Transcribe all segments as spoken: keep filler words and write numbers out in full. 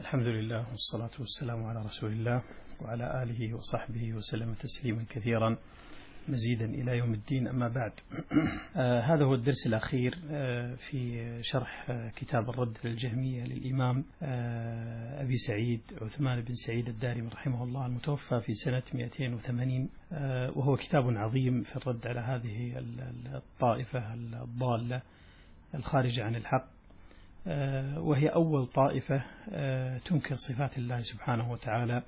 الحمد لله والصلاة والسلام على رسول الله وعلى آله وصحبه وسلم تسليما كثيرا مزيدا إلى يوم الدين. أما بعد، آه هذا هو الدرس الأخير آه في شرح آه كتاب الرد للجهمية للإمام آه أبي سعيد عثمان بن سعيد الدارمي رحمه الله، المتوفى في سنة مئتين وثمانين، آه وهو كتاب عظيم في الرد على هذه الطائفة الضالة الخارجة عن الحق، وهي أول طائفة تنكر صفات الله سبحانه وتعالى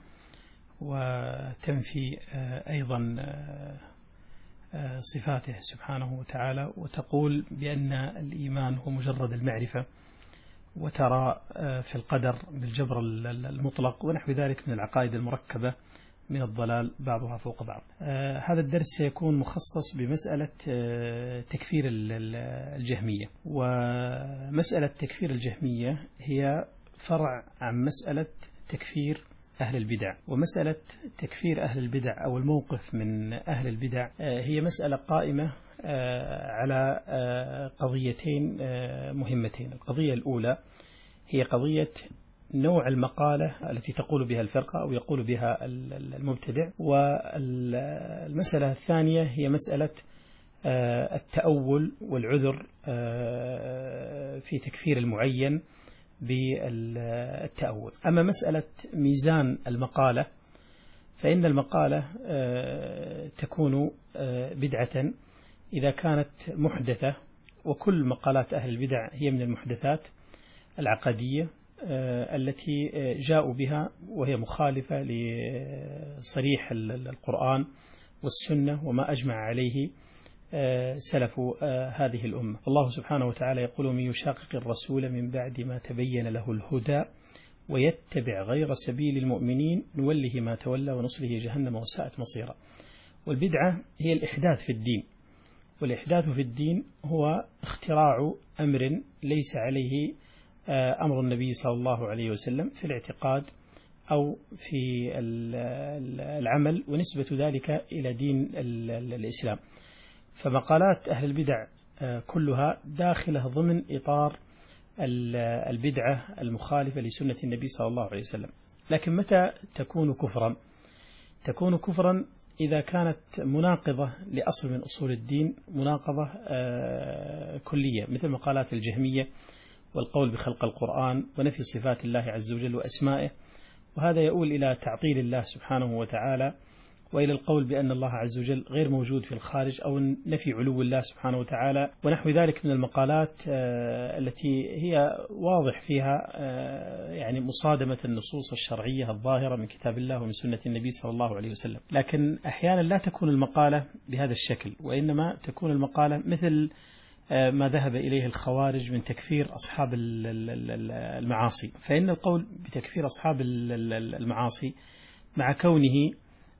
وتنفي أيضا صفاته سبحانه وتعالى، وتقول بأن الإيمان هو مجرد المعرفة، وترى في القدر بالجبر المطلق ونحو ذلك من العقائد المركبة من الضلال بعضها فوق بعض. آه هذا الدرس سيكون مخصص بمسألة آه تكفير الجهمية، ومسألة تكفير الجهمية هي فرع عن مسألة تكفير أهل البدع، ومسألة تكفير أهل البدع أو الموقف من أهل البدع آه هي مسألة قائمة آه على آه قضيتين آه مهمتين. القضية الأولى هي قضية نوع المقالة التي تقول بها الفرقة أو يقول بها المبتدع، والمسألة الثانية هي مسألة التأول والعذر في تكفير المعين بالتأول. أما مسألة ميزان المقالة فإن المقالة تكون بدعة إذا كانت محدثة، وكل مقالات أهل البدع هي من المحدثات العقدية التي جاءوا بها وهي مخالفة لصريح القرآن والسنة وما أجمع عليه سلف هذه الأمة. الله سبحانه وتعالى يقول: من يشاقق الرسول من بعد ما تبين له الهدى ويتبع غير سبيل المؤمنين نوله ما تولى ونصله جهنم وساءت مصيرا. والبدعة هي الإحداث في الدين، والإحداث في الدين هو اختراع أمر ليس عليه أمر النبي صلى الله عليه وسلم في الاعتقاد أو في العمل، ونسبة ذلك إلى دين الإسلام. فمقالات أهل البدع كلها داخلة ضمن إطار البدعة المخالفة لسنة النبي صلى الله عليه وسلم. لكن متى تكون كفرا؟ تكون كفرا إذا كانت مناقضة لأصل من أصول الدين، مناقضة كلية، مثل مقالات الجهمية والقول بخلق القرآن ونفي صفات الله عز وجل وأسمائه، وهذا يؤول إلى تعطيل الله سبحانه وتعالى وإلى القول بأن الله عز وجل غير موجود في الخارج، أو نفي علو الله سبحانه وتعالى ونحو ذلك من المقالات التي هي واضح فيها يعني مصادمة النصوص الشرعية الظاهرة من كتاب الله ومن سنة النبي صلى الله عليه وسلم. لكن أحيانا لا تكون المقالة بهذا الشكل، وإنما تكون المقالة مثل ما ذهب إليه الخوارج من تكفير أصحاب المعاصي. فإن القول بتكفير أصحاب المعاصي مع كونه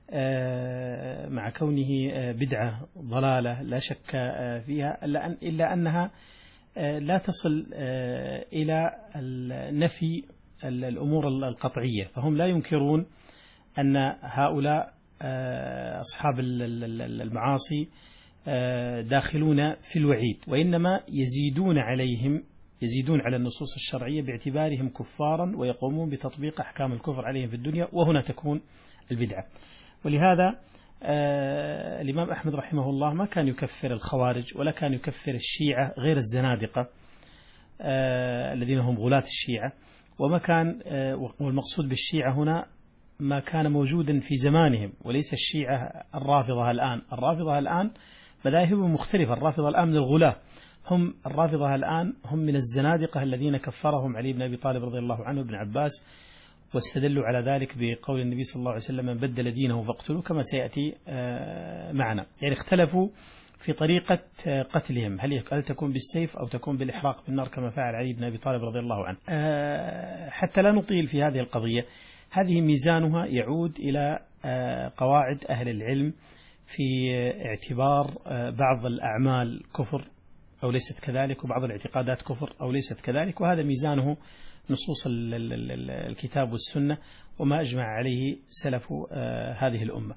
مع كونه بدعة ضلالة لا شك فيها، إلا أنها لا تصل إلى نفي الأمور القطعية، فهم لا ينكرون أن هؤلاء أصحاب المعاصي داخلون في الوعيد، وإنما يزيدون عليهم يزيدون على النصوص الشرعية باعتبارهم كفارا ويقومون بتطبيق أحكام الكفر عليهم في الدنيا، وهنا تكون البدعة. ولهذا آه الإمام أحمد رحمه الله ما كان يكفر الخوارج ولا كان يكفر الشيعة غير الزنادقة آه الذين هم غلاة الشيعة، وما كان آه والمقصود بالشيعة هنا ما كان موجودا في زمانهم، وليس الشيعة الرافضة الآن. الرافضة الآن مذاهبهم مختلفة، الرافضة الآن من الغلاة، هم الرافضة الآن هم من الزنادقة الذين كفرهم علي بن أبي طالب رضي الله عنه بن عباس، واستدلوا على ذلك بقول النبي صلى الله عليه وسلم: من بدل دينه فاقتلوه، كما سيأتي معنا. يعني اختلفوا في طريقة قتلهم، هل هل تكون بالسيف أو تكون بالإحراق بالنار كما فعل علي بن أبي طالب رضي الله عنه. حتى لا نطيل في هذه القضية، هذه ميزانها يعود إلى قواعد أهل العلم في اعتبار بعض الأعمال كفر أو ليست كذلك، وبعض الاعتقادات كفر أو ليست كذلك، وهذا ميزانه نصوص الكتاب والسنة وما أجمع عليه سلف هذه الأمة.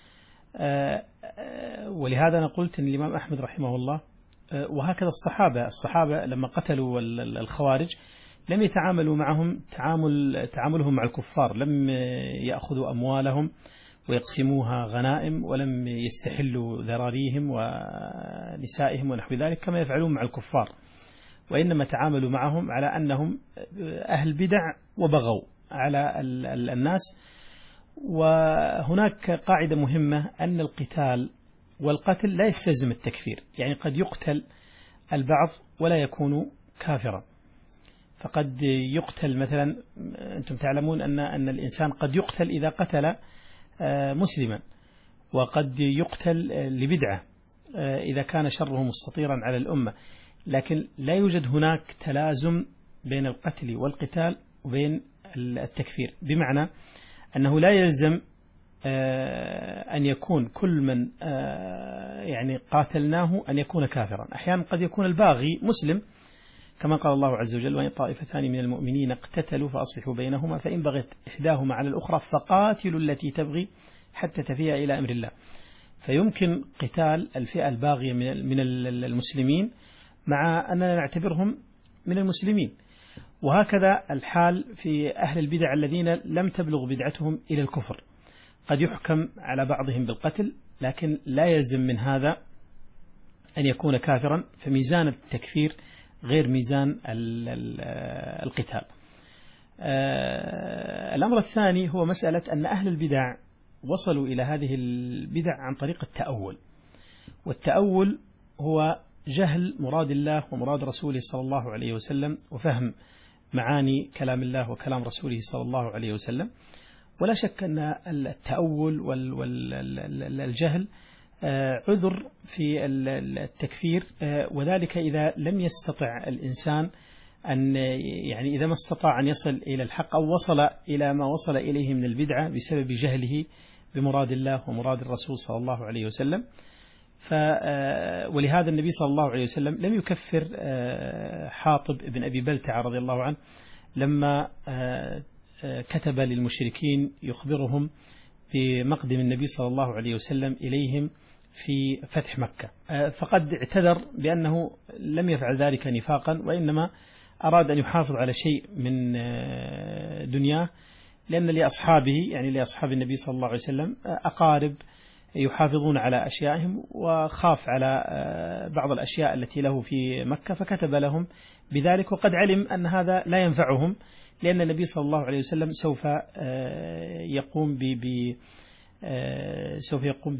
ولهذا أنا قلت أن الإمام أحمد رحمه الله وهكذا الصحابة الصحابة لما قتلوا الخوارج لم يتعاملوا معهم تعامل تعاملهم مع الكفار، لم يأخذوا أموالهم ويقسموها غنائم، ولم يستحلوا ذراريهم ونسائهم ونحو ذلك كما يفعلون مع الكفار، وإنما تعاملوا معهم على أنهم أهل بدع وبغوا على الناس. وهناك قاعدة مهمة أن القتال والقتل لا يستلزم التكفير، يعني قد يقتل البعض ولا يكون كافرا، فقد يقتل مثلا، أنتم تعلمون أن أن الإنسان قد يقتل إذا قتل مسلما، وقد يقتل لبدعة إذا كان شره مستطيرا على الأمة، لكن لا يوجد هناك تلازم بين القتل والقتال وبين التكفير، بمعنى أنه لا يلزم أن يكون كل من يعني قاتلناه أن يكون كافرا. أحيانا قد يكون الباغي مسلم، كما قال الله عز وجل: وإن طائفتان من المؤمنين اقتتلوا فأصلحوا بينهما فإن بغت إحداهما على الأخرى فقاتلوا التي تبغي حتى تفيء إلى أمر الله. فيمكن قتال الفئة الباغية من المسلمين مع أننا نعتبرهم من المسلمين، وهكذا الحال في أهل البدع الذين لم تبلغ بدعتهم إلى الكفر، قد يحكم على بعضهم بالقتل لكن لا يلزم من هذا أن يكون كافرا، فميزان التكفير غير ميزان القتال. الأمر الثاني هو مسألة أن أهل البدع وصلوا إلى هذه البدع عن طريق التأول، والتأول هو جهل مراد الله ومراد رسوله صلى الله عليه وسلم، وفهم معاني كلام الله وكلام رسوله صلى الله عليه وسلم. ولا شك أن التأول والجهل عذر في التكفير، وذلك إذا لم يستطع الإنسان أن يعني إذا ما استطاع أن يصل إلى الحق أو وصل إلى ما وصل إليه من البدعة بسبب جهله بمراد الله ومراد الرسول صلى الله عليه وسلم. ف ولهذا النبي صلى الله عليه وسلم لم يكفر حاطب بن أبي بلتعة رضي الله عنه لما كتب للمشركين يخبرهم بمقدم النبي صلى الله عليه وسلم إليهم في فتح مكة، فقد اعتذر بأنه لم يفعل ذلك نفاقا، وإنما أراد أن يحافظ على شيء من دنياه، لأن لأصحابه يعني لأصحاب النبي صلى الله عليه وسلم أقارب يحافظون على أشيائهم، وخاف على بعض الأشياء التي له في مكة فكتب لهم بذلك، وقد علم أن هذا لا ينفعهم، لأن النبي صلى الله عليه وسلم سوف يقوم ب سوف يقوم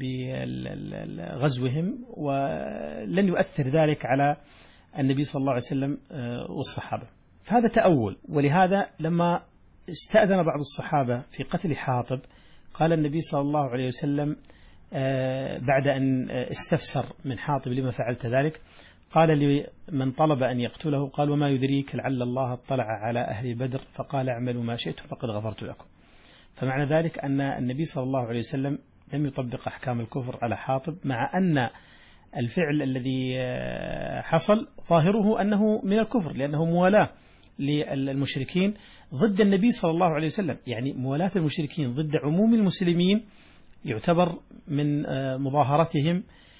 بغزوهم، ولن يؤثر ذلك على النبي صلى الله عليه وسلم والصحابة. فهذا تأول. ولهذا لما استأذن بعض الصحابة في قتل حاطب قال النبي صلى الله عليه وسلم بعد أن استفسر من حاطب لما فعلت ذلك، قال لمن طلب أن يقتله قال: وما يدريك لعل الله اطلع على أهل بدر فقال اعملوا ما شئتم فقد غفرت لكم. فمعنى ذلك أن النبي صلى الله عليه وسلم لم يطبق أحكام الكفر على حاطب، مع أن الفعل الذي حصل ظاهره أنه من الكفر، لأنه موالاة للمشركين ضد النبي صلى الله عليه وسلم. يعني موالاة المشركين ضد عموم المسلمين يعتبر من مظاهرتهم،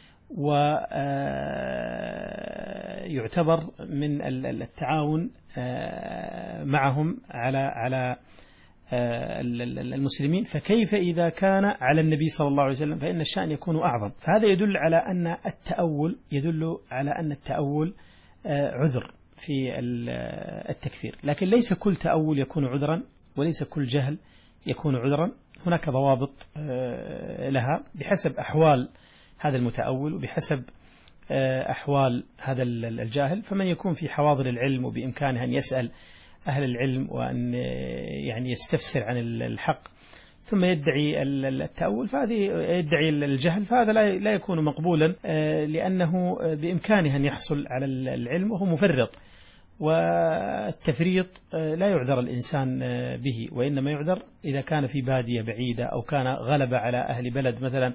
ويعتبر من التعاون معهم على على المسلمين. فكيف إذا كان على النبي صلى الله عليه وسلم فإن الشأن يكون أعظم. فهذا يدل على أن التأول يدل على أن التأول عذر في التكفير، لكن ليس كل تأول يكون عذرا، وليس كل جهل يكون عذرا. هناك ضوابط لها بحسب أحوال هذا المتأول وبحسب أحوال هذا الجاهل. فمن يكون في حواضر العلم وبإمكانه أن يسأل أهل العلم وأن يعني يستفسر عن الحق ثم يدعي التأول، فهذه يدعي الجهل، فهذا لا يكون مقبولا، لأنه بإمكانه أن يحصل على العلم وهو مفرط. والتفريط لا يعذر الإنسان به، وإنما يعذر إذا كان في بادية بعيدة أو كان غلب على أهل بلد مثلا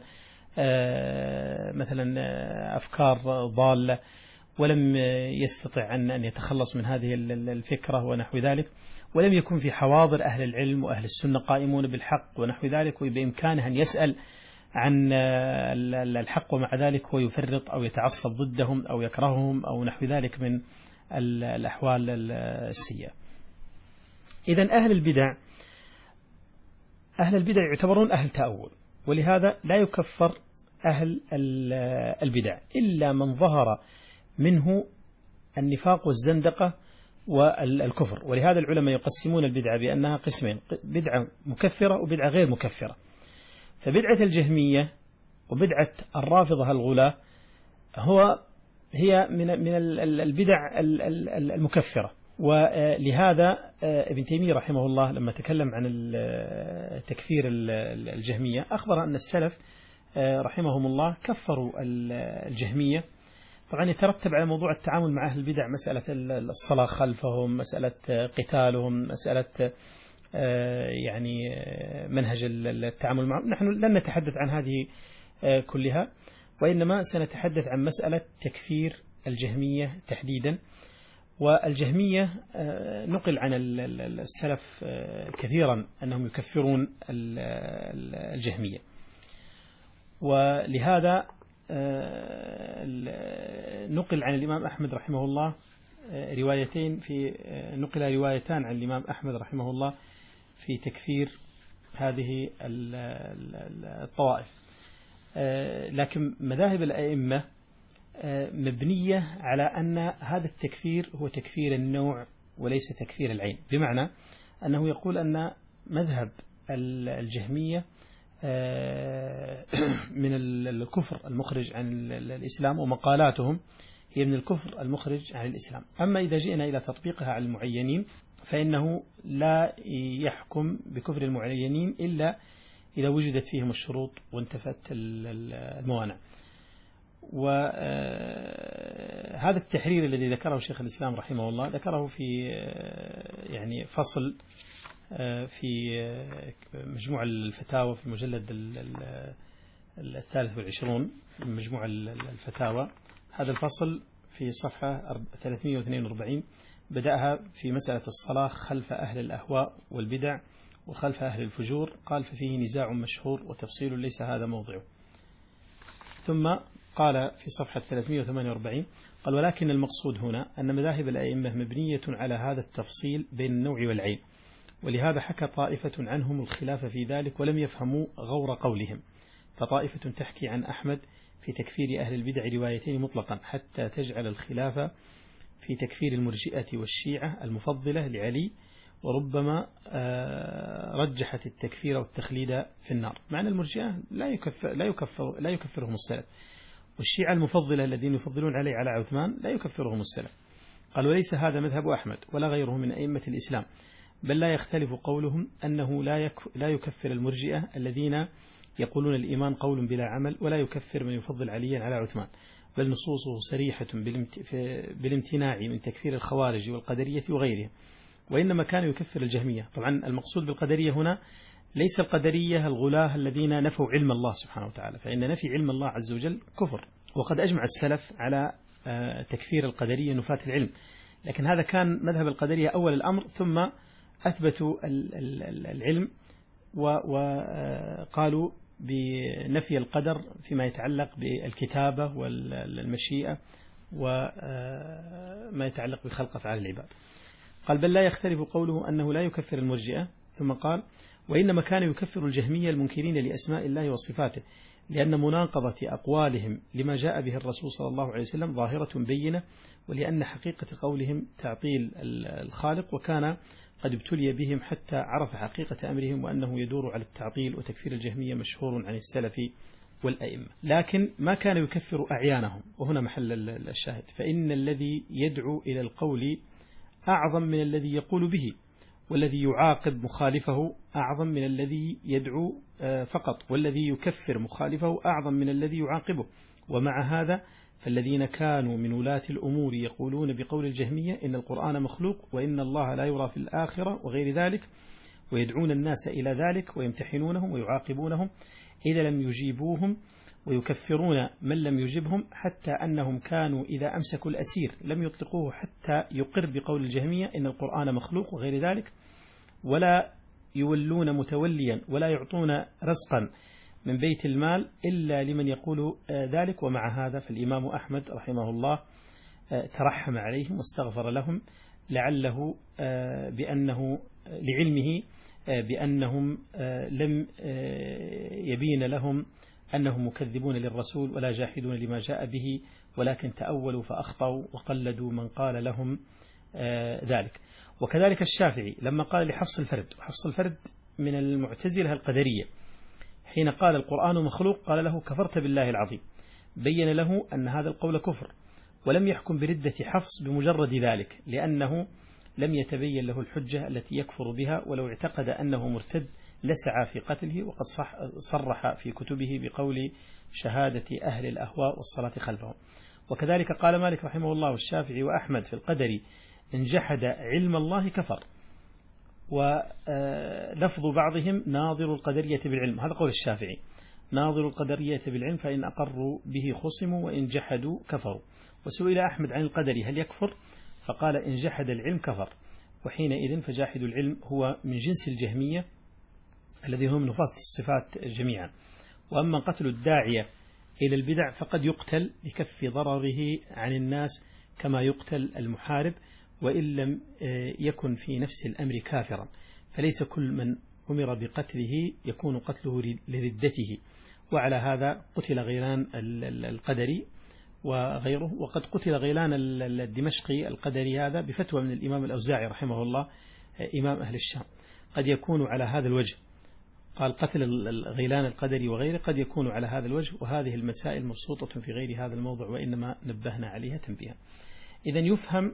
مثلا أفكار ضالة ولم يستطع أن يتخلص من هذه الفكرة ونحو ذلك، ولم يكن في حواضر أهل العلم وأهل السنة قائمون بالحق ونحو ذلك، وبإمكانه أن يسأل عن الحق ومع ذلك هو يفرط أو يتعصب ضدهم أو يكرههم أو نحو ذلك من الأحوال السيئة. إذن أهل البدع أهل البدع يعتبرون أهل تأول، ولهذا لا يكفر أهل البدع إلا من ظهر منه النفاق والزندقة والكفر. ولهذا العلماء يقسمون البدعة بأنها قسمين: بدعة مكفرة وبدعة غير مكفرة. فبدعة الجهمية وبدعة الرافضة الغلاة هو هي من من البدع المكفرة. ولهذا ابن تيمية رحمه الله لما تكلم عن تكفير الجهمية أخبر أن السلف رحمهم الله كفروا الجهمية. طبعا يترتب على موضوع التعامل مع أهل البدع مسألة الصلاة خلفهم، مسألة قتالهم، مسألة يعني منهج التعامل معهم. نحن لن نتحدث عن هذه كلها، وإنما سنتحدث عن مسألة تكفير الجهمية تحديدا. والجهمية نقل عن السلف كثيرا أنهم يكفرون الجهمية، ولهذا نقل عن الإمام أحمد رحمه الله روايتين في نقل روايتان عن الإمام أحمد رحمه الله في تكفير هذه الطوائف. لكن مذاهب الأئمة مبنية على أن هذا التكفير هو تكفير النوع وليس تكفير العين، بمعنى أنه يقول أن مذهب الجهمية من الكفر المخرج عن الإسلام، ومقالاتهم هي من الكفر المخرج عن الإسلام. أما إذا جئنا إلى تطبيقها على المعينين فإنه لا يحكم بكفر المعينين إلا إذا وجدت فيهم الشروط وانتفت الموانع. وهذا التحرير الذي ذكره شيخ الإسلام رحمه الله ذكره في يعني فصل في مجموع الفتاوى في المجلد الثالث والعشرون في مجموع الفتاوى. هذا الفصل في صفحة ثلاثمئة واثنين وأربعين بدأها في مسألة الصلاة خلف أهل الأهواء والبدع وخلف أهل الفجور، قال: ففيه نزاع مشهور وتفصيل ليس هذا موضعه. ثم قال في صفحة ثلاثمئة وثمانية وأربعين قال: ولكن المقصود هنا أن مذاهب الأئمة مبنية على هذا التفصيل بين النوع والعين، ولهذا حكى طائفة عنهم الخلاف في ذلك ولم يفهموا غور قولهم. فطائفة تحكي عن أحمد في تكفير أهل البدع روايتين مطلقا حتى تجعل الخلاف في تكفير المرجئة والشيعة المفضلة لعلي، وربما رجحت التكفير والتخليد في النار. معنى المرجئة لا يكفر لا يكفر لا يكفرهم السلف، والشيعة المفضلة الذين يفضلون علي على عثمان لا يكفرهم السلف. قال: وليس هذا مذهب أحمد ولا غيره من أئمة الإسلام، بل لا يختلف قولهم أنه لا لا يكفر المرجئة الذين يقولون الإيمان قول بلا عمل، ولا يكفر من يفضل عليا على عثمان، بل نصوصه صريحة بالامتناع من تكفير الخوارج والقدرية وغيرهم، وإنما كان يكفر الجهمية. طبعا المقصود بالقدرية هنا ليس القدرية الغلاة الذين نفوا علم الله سبحانه وتعالى، فإن نفي علم الله عز وجل كفر، وقد أجمع السلف على تكفير القدرية نفاة العلم. لكن هذا كان مذهب القدرية أول الأمر، ثم أثبتوا العلم وقالوا بنفي القدر فيما يتعلق بالكتابة والمشيئة وما يتعلق بخلق أفعال العباد. قال: بل لا يختلف قوله أنه لا يكفر المرجئة. ثم قال: وإنما كان يكفر الجهمية المنكرين لأسماء الله وصفاته، لأن مناقضة أقوالهم لما جاء به الرسول صلى الله عليه وسلم ظاهرة بينة، ولأن حقيقة قولهم تعطيل الخالق، وكان قد ابتلي بهم حتى عرف حقيقة أمرهم وأنه يدور على التعطيل. وتكفير الجهمية مشهور عن السلف والأئمة، لكن ما كان يكفر أعيانهم، وهنا محل الشاهد. فإن الذي يدعو إلى القول أعظم من الذي يقول به، والذي يعاقب مخالفه أعظم من الذي يدعو فقط، والذي يكفر مخالفه أعظم من الذي يعاقبه. ومع هذا فالذين كانوا من ولاة الأمور يقولون بقول الجهمية إن القرآن مخلوق وإن الله لا يرى في الآخرة وغير ذلك، ويدعون الناس إلى ذلك ويمتحنونهم ويعاقبونهم إذا لم يجيبوهم، ويكفرون من لم يجبهم، حتى أنهم كانوا إذا أمسكوا الأسير لم يطلقوه حتى يقر بقول الجهمية إن القرآن مخلوق وغير ذلك، ولا يولون متوليا ولا يعطون رزقا من بيت المال إلا لمن يقول ذلك. ومع هذا فالإمام أحمد رحمه الله ترحم عليهم واستغفر لهم لعله بأنه لعلمه بأنهم لم يبين لهم أنهم مكذبون للرسول ولا جاحدون لما جاء به، ولكن تأولوا فأخطأوا وقلدوا من قال لهم ذلك. وكذلك الشافعي لما قال لحفص الفرد، وحفص الفرد من المعتزلة القدرية، حين قال القرآن مخلوق قال له كفرت بالله العظيم، بين له أن هذا القول كفر، ولم يحكم بردة حفص بمجرد ذلك، لأنه لم يتبين له الحجة التي يكفر بها، ولو اعتقد أنه مرتد لسعى في قتله، وقد صرح في كتبه بقول شهادة أهل الأهواء والصلاة خلفهم. وكذلك قال مالك رحمه الله والشافعي وأحمد في القدر إن جحد علم الله كفر، ولفظ بعضهم ناظر القدرية بالعلم، هذا قول الشافعي، ناظر القدرية بالعلم فإن أقروا به خصموا وإن جحدوا كفروا. وسئل أحمد عن القدر هل يكفر؟ فقال إن جحد العلم كفر، وحينئذ فجاحد العلم هو من جنس الجهمية الذي هم نفاة الصفات جميعا. وأما قتل الداعية إلى البدع فقد يقتل لكف ضرره عن الناس كما يقتل المحارب، وإن لم يكن في نفس الأمر كافرا، فليس كل من أمر بقتله يكون قتله لردته. وعلى هذا قتل غيلان القدري وغيره، وقد قتل غيلان الدمشقي القدري هذا بفتوى من الإمام الأوزاعي رحمه الله إمام أهل الشام. قد يكون على هذا الوجه، قال قتل غيلان القدري وغيره قد يكون على هذا الوجه، وهذه المسائل مبسوطة في غير هذا الموضوع وإنما نبهنا عليها تنبيها. إذن يفهم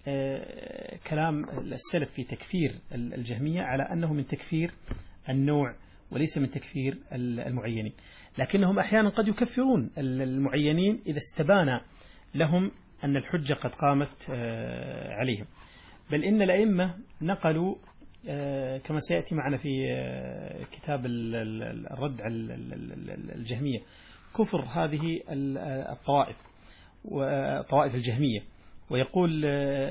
كلام السلف في تكفير الجهمية على أنه من تكفير النوع وليس من تكفير المعينين، لكنهم أحيانا قد يكفرون المعينين إذا استبان لهم أن الحجة قد قامت عليهم. بل إن الأئمة نقلوا كما سيأتي معنا في كتاب الرد على الجهمية كفر هذه الطوائف وطوائف الجهمية. ويقول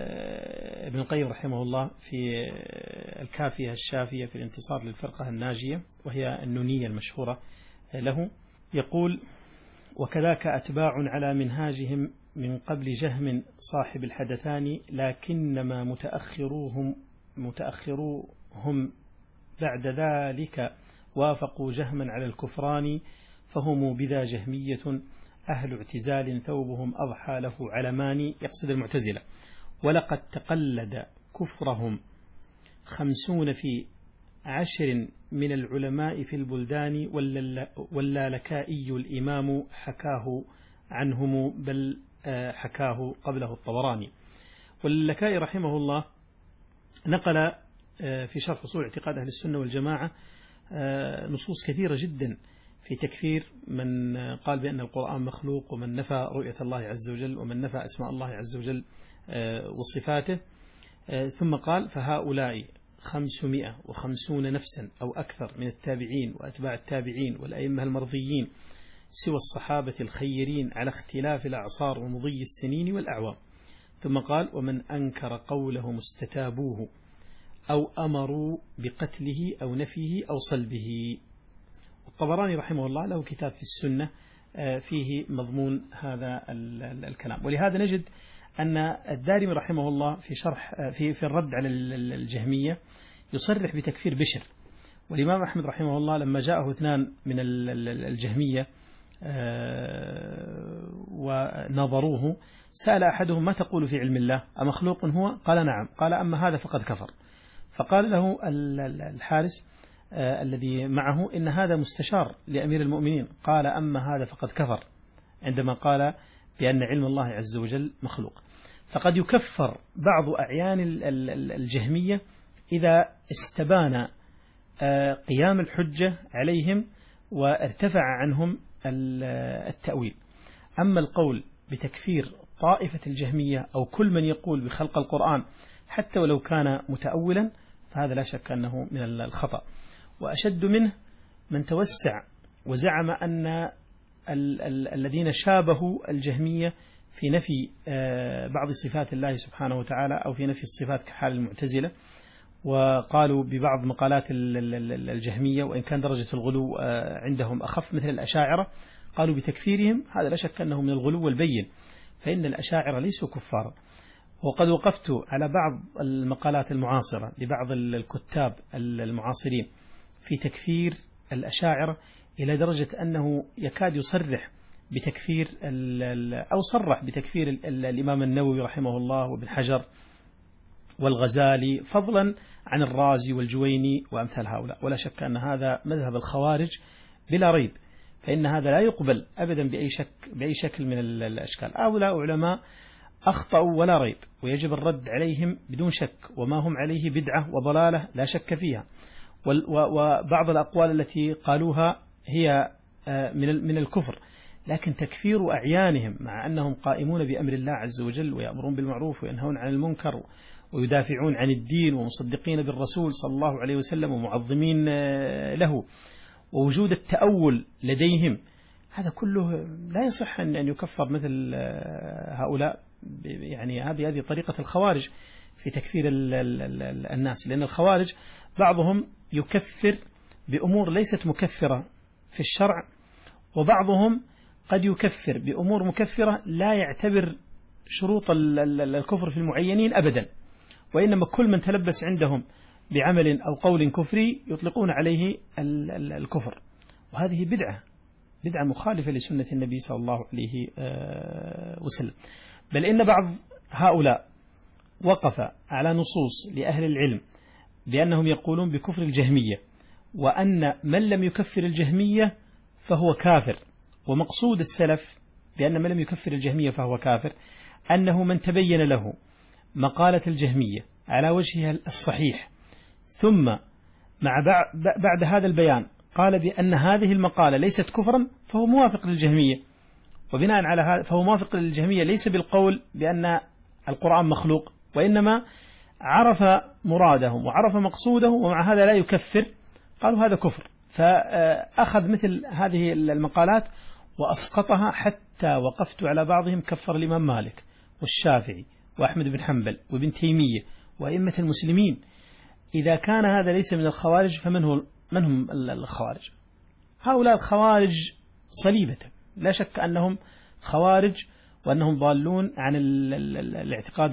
ابن القيم رحمه الله في الكافية الشافية في الانتصار للفرقة الناجية وهي النونية المشهورة له، يقول وكذاك أتباع على منهاجهم من قبل جهم صاحب الحدثان، لكنما متأخروهم متأخروهم بعد ذلك وافقوا جهما على الكفران، فهم بذا جهمية أهل اعتزال ثوبهم أضحى له علمان، يقصد المعتزلة. ولقد تقلد كفرهم خمسون في عشر من العلماء في البلدان، واللالكائي الإمام حكاه عنهم بل حكاه قبله الطبراني. واللالكائي رحمه الله نقل في شرح أصول اعتقاد أهل السنة والجماعة نصوص كثيرة جدا في تكفير من قال بأن القرآن مخلوق، ومن نفى رؤية الله عز وجل، ومن نفى أسماء الله عز وجل وصفاته. ثم قال فهؤلاء خمسمائة وخمسون نفسا أو أكثر من التابعين وأتباع التابعين والأئمة المرضيين سوى الصحابة الخيرين على اختلاف الأعصار ومضي السنين والأعوام. ثم قال ومن أنكر قوله استتابوه أو أمروا بقتله أو نفيه أو صلبه. الطبراني رحمه الله له كتاب في السنة فيه مضمون هذا الكلام. ولهذا نجد أن الدارمي رحمه الله في شرح في في الرد على الجهمية يصرح بتكفير بشر. والإمام أحمد رحمه الله لما جاءه اثنان من الجهمية ونظروه سأل أحدهم ما تقول في علم الله أمخلوق هو؟ قال نعم. قال أما هذا فقد كفر. فقال له الحارس الذي معه إن هذا مستشار لأمير المؤمنين. قال أما هذا فقد كفر عندما قال بأن علم الله عز وجل مخلوق. فقد يكفر بعض أعيان الجهمية إذا استبان قيام الحجة عليهم وارتفع عنهم التأويل. أما القول بتكفير طائفة الجهمية أو كل من يقول بخلق القرآن حتى ولو كان متأولا فهذا لا شك أنه من الخطأ. وأشد منه من توسع وزعم أن ال ال الذين شابهوا الجهمية في نفي بعض صفات الله سبحانه وتعالى أو في نفي الصفات كحال المعتزلة، وقالوا ببعض مقالات الجهمية وإن كان درجة الغلو عندهم أخف مثل الأشاعرة قالوا بتكفيرهم، هذا لا شك أنه من الغلو البين. فإن الأشاعرة ليسوا كفارا. وقد وقفت على بعض المقالات المعاصرة لبعض الكتاب المعاصرين في تكفير الأشاعرة إلى درجة أنه يكاد يصرح بتكفير أو صرح بتكفير الإمام النووي رحمه الله وابن حجر والغزالي، فضلا عن الرازي والجويني وأمثال هؤلاء. ولا شك أن هذا مذهب الخوارج بلا ريب، فإن هذا لا يقبل أبدا بأي شك بأي شكل من الأشكال. هؤلاء علماء أخطأوا ولا ريب، ويجب الرد عليهم بدون شك، وما هم عليه بدعة وضلالة لا شك فيها. وبعض الأقوال التي قالوها هي من الكفر، لكن تكفير أعيانهم مع أنهم قائمون بأمر الله عز وجل ويأمرون بالمعروف وينهون عن المنكر ويدافعون عن الدين ومصدقين بالرسول صلى الله عليه وسلم ومعظمين له، ووجود التأول لديهم، هذا كله لا يصح أن يكفر مثل هؤلاء. يعني هذه هذه طريقة الخوارج في تكفير الناس، لأن الخوارج بعضهم يكفر بأمور ليست مكفرة في الشرع، وبعضهم قد يكفر بأمور مكفرة لا يعتبر شروط الكفر في المعينين أبدا، وإنما كل من تلبس عندهم بعمل أو قول كفري يطلقون عليه الكفر. وهذه بدعة بدعة مخالفة لسنة النبي صلى الله عليه وسلم. بل إن بعض هؤلاء وقف على نصوص لأهل العلم بأنهم يقولون بكفر الجهمية، وأن من لم يكفر الجهمية فهو كافر. ومقصود السلف بأن من لم يكفر الجهمية فهو كافر أنه من تبين له مقالة الجهمية على وجهها الصحيح، ثم مع بعد هذا البيان قال بأن هذه المقالة ليست كفرا، فهو موافق للجهمية. وبناء على هذا فهو موافق للجهمية ليس بالقول بأن القرآن مخلوق، وإنما عرف مرادهم وعرف مقصودهم، ومع هذا لا يكفر، قالوا هذا كفر. فأخذ مثل هذه المقالات وأسقطها، حتى وقفت على بعضهم كفر الإمام مالك والشافعي وأحمد بن حنبل وابن تيمية وأئمة المسلمين. إذا كان هذا ليس من الخوارج فمن هو من هم الخوارج؟ هؤلاء الخوارج صليبة، لا شك أنهم خوارج وأنهم ضالون عن الاعتقاد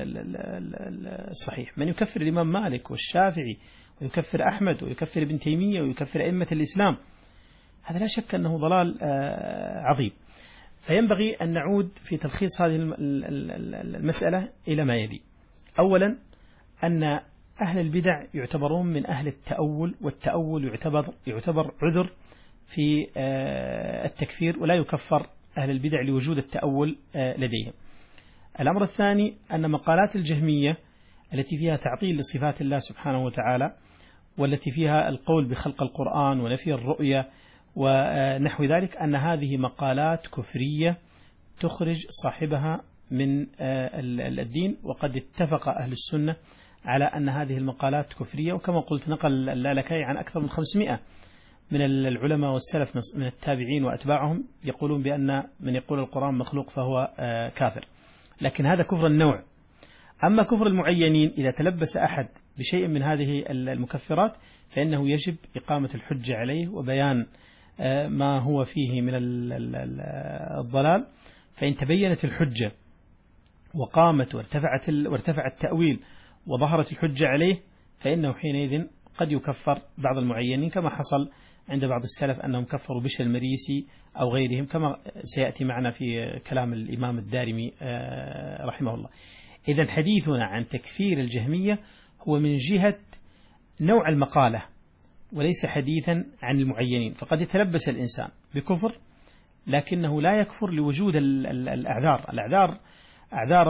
الصحيح. من يكفر الإمام مالك والشافعي ويكفر أحمد ويكفر ابن تيمية ويكفر أئمة الإسلام، هذا لا شك أنه ضلال عظيم. فينبغي أن نعود في تلخيص هذه المسألة إلى ما يلي. أولا، أن أهل البدع يعتبرون من أهل التأول، والتأول يعتبر يعتبر عذر في التكفير، ولا يكفر أهل البدع لوجود التأول لديهم. الأمر الثاني، أن مقالات الجهمية التي فيها تعطيل لصفات الله سبحانه وتعالى، والتي فيها القول بخلق القرآن ونفي الرؤية ونحو ذلك، أن هذه مقالات كفرية تخرج صاحبها من الدين. وقد اتفق أهل السنة على أن هذه المقالات كفرية، وكما قلت نقل اللالكائي عن أكثر من خمسمائة من العلماء والسلف من التابعين وأتباعهم يقولون بأن من يقول القرآن مخلوق فهو كافر. لكن هذا كفر النوع. أما كفر المعينين، إذا تلبس أحد بشيء من هذه المكفرات فإنه يجب إقامة الحجة عليه وبيان ما هو فيه من الضلال. فإن تبينت الحجة وقامت وارتفعت وارتفع التأويل وظهرت الحجة عليه، فإنه حينئذ قد يكفر بعض المعينين، كما حصل عند بعض السلف أنهم كفروا بشر المريسي أو غيرهم، كما سيأتي معنا في كلام الإمام الدارمي رحمه الله. إذن حديثنا عن تكفير الجهمية هو من جهة نوع المقالة، وليس حديثا عن المعينين. فقد يتلبس الإنسان بكفر لكنه لا يكفر لوجود الأعذار الأعذار أعذار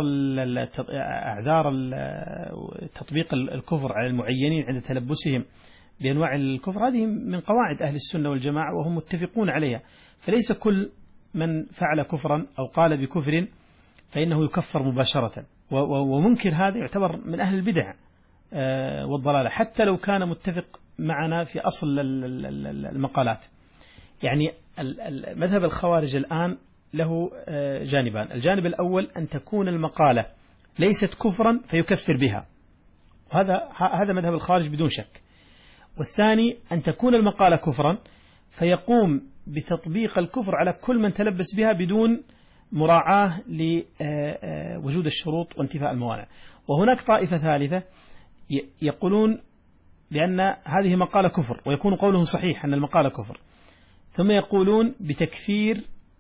أعذار تطبيق الكفر على المعينين عند تلبسهم بأنواع الكفر. هذه من قواعد أهل السنة والجماعة وهم متفقون عليها. فليس كل من فعل كفرا أو قال بكفر فإنه يكفر مباشرة، ومنكر هذا يعتبر من أهل البدع والضلالة حتى لو كان متفق معنا في أصل المقالات. يعني مذهب الخوارج الآن له جانبان. الجانب الأول أن تكون المقالة ليست كفرا فيكفر بها، هذا هذا مذهب الخوارج بدون شك. والثاني أن تكون المقالة كفرا فيقوم بتطبيق الكفر على كل من تلبس بها بدون مراعاة لوجود الشروط وانتفاء الموانع. وهناك طائفة ثالثة يقولون بأن هذه مقالة كفر، ويكون قولهم صحيح أن المقالة كفر، ثم يقولون بتكفير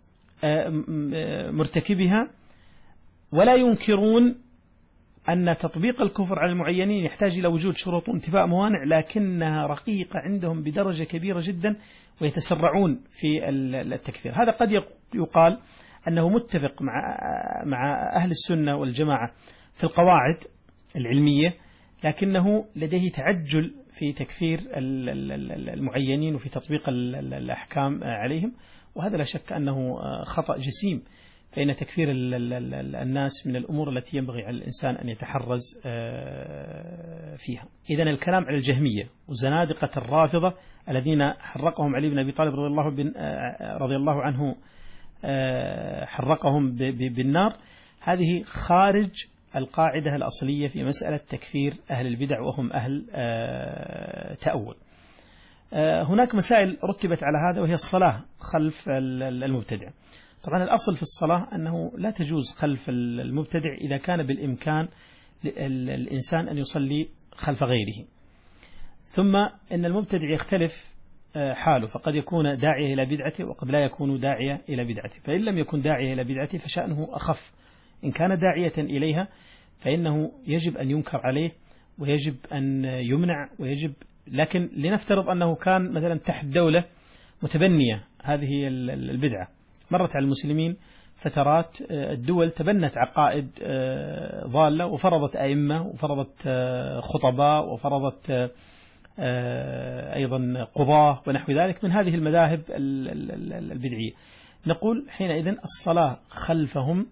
مرتكبها، ولا ينكرون أن تطبيق الكفر على المعينين يحتاج إلى وجود شروط وانتفاء موانع، لكنها رقيقة عندهم بدرجة كبيرة جدا ويتسرعون في التكفير. هذا قد يقال أنه متفق مع مع أهل السنة والجماعة في القواعد العلمية، لكنه لديه تعجل في تكفير المعينين وفي تطبيق الأحكام عليهم، وهذا لا شك أنه خطأ جسيم، فإن تكفير الناس من الأمور التي ينبغي على الإنسان أن يتحرز فيها. إذن الكلام على الجهمية وزنادقة الرافضة الذين حرقهم علي بن أبي طالب رضي الله, بن رضي الله عنه حرقهم بالنار، هذه خارج القاعدة الأصلية في مسألة تكفير أهل البدع وهم أهل تأول. هناك مسائل رتبت على هذا، وهي الصلاة خلف المبتدع. طبعا الأصل في الصلاة أنه لا تجوز خلف المبتدع إذا كان بالإمكان الإنسان أن يصلي خلف غيره. ثم إن المبتدع يختلف حاله، فقد يكون داعية إلى بدعته وقد لا يكون داعية إلى بدعته، فإن لم يكن داعية إلى بدعته فشأنه أخف. إن كان داعية إليها فإنه يجب أن ينكر عليه ويجب أن يمنع ويجب، لكن لنفترض أنه كان مثلا تحت دولة متبنية هذه البدعة، مرت على المسلمين فترات، الدول تبنت عقائد ضالة وفرضت أئمة وفرضت خطباء وفرضت أيضا قضاة ونحو ذلك من هذه المذاهب البدعية. نقول حينئذ الصلاة خلفهم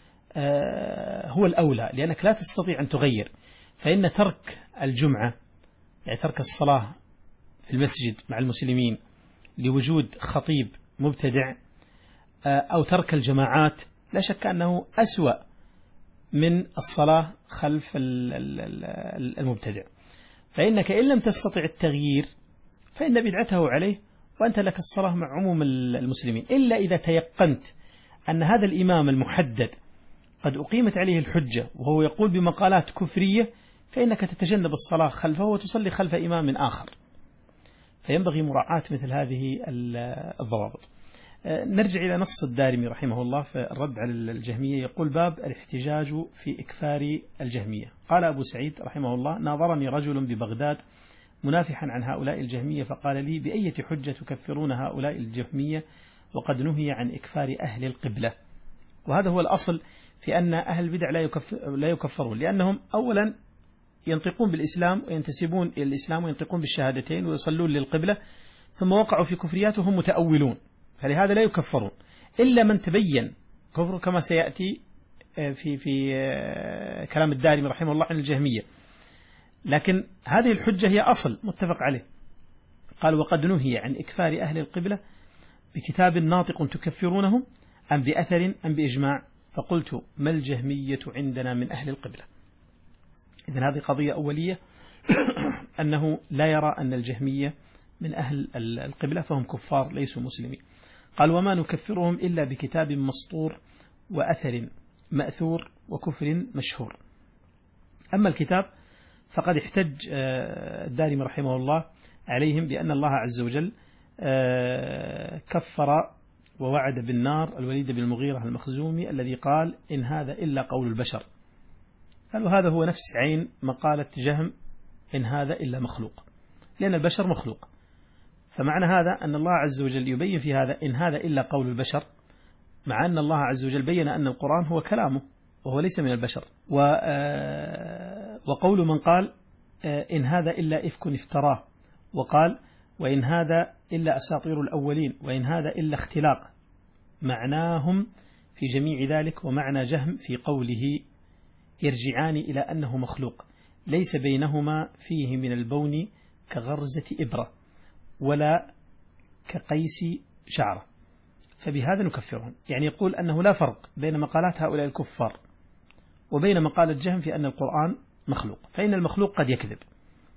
هو الأولى، لأنك لا تستطيع أن تغير. فإن ترك الجمعة، يعني ترك الصلاة في المسجد مع المسلمين لوجود خطيب مبتدع، أو ترك الجماعات، لا شك أنه أسوأ من الصلاة خلف المبتدع. فإنك إن لم تستطع التغيير فإن بدعته عليه وأنت لك الصلاة مع عموم المسلمين، إلا إذا تيقنت أن هذا الإمام المحدد قد أقيمت عليه الحجة وهو يقول بمقالات كفرية، فإنك تتجنب الصلاة خلفه وتصلي خلف إمام آخر. فينبغي مراعاة مثل هذه الضوابط. نرجع إلى نص الدارمي رحمه الله في الرد على الجهمية، يقول: باب الاحتجاج في إكفار الجهمية. قال أبو سعيد رحمه الله: ناظرني رجل ببغداد منافحا عن هؤلاء الجهمية، فقال لي: بأية حجة تكفرون هؤلاء الجهمية وقد نهي عن إكفار أهل القبلة؟ وهذا هو الأصل في أن أهل البدع لا يكفر لا يكفرون، لأنهم أولا ينطقون بالإسلام وينتسبون إلى الإسلام وينطقون بالشهادتين ويصلون للقبلة، ثم وقعوا في كفريات وهم متأولون، فلهذا لا يكفرون إلا من تبين كفر، كما سيأتي في في كلام الدارمي رحمه الله عن الجهمية. لكن هذه الحجة هي أصل متفق عليه. قال: وقد نهي عن إكفار أهل القبلة بكتاب ناطق تكفرونهم أم بأثر أم بإجماع؟ فقلت: ما الجهمية عندنا من أهل القبلة؟ إذن هذه قضية أولية أنه لا يرى أن الجهمية من أهل القبلة، فهم كفار ليسوا مسلمين. قال: وما نكفرهم إلا بكتاب مسطور وأثر مأثور وكفر مشهور. أما الكتاب فقد احتج الدارمي رحمه الله عليهم بأن الله عز وجل كفر ووعد بالنار الوليد بن المغيرة المخزومي الذي قال: إن هذا إلا قول البشر. قالوا هذا هو نفس عين مقالة جهم: إن هذا إلا مخلوق، لأن البشر مخلوق. فمعنى هذا أن الله عز وجل يبين في هذا إن هذا إلا قول البشر، مع أن الله عز وجل بين أن القرآن هو كلامه وهو ليس من البشر. وقول من قال إن هذا إلا إفك افتراه، وقال: وإن هذا إلا أساطير الأولين، وإن هذا إلا اختلاق، معناهم في جميع ذلك ومعنى جهم في قوله يرجعان إلى أنه مخلوق ليس بينهما فيه من البون كغرزة إبرة ولا كقيس شعرة، فبهذا نكفرهم. يعني يقول أنه لا فرق بين مقالات هؤلاء الكفار وبين مقالة جهم في أن القرآن مخلوق، فإن المخلوق قد يكذب،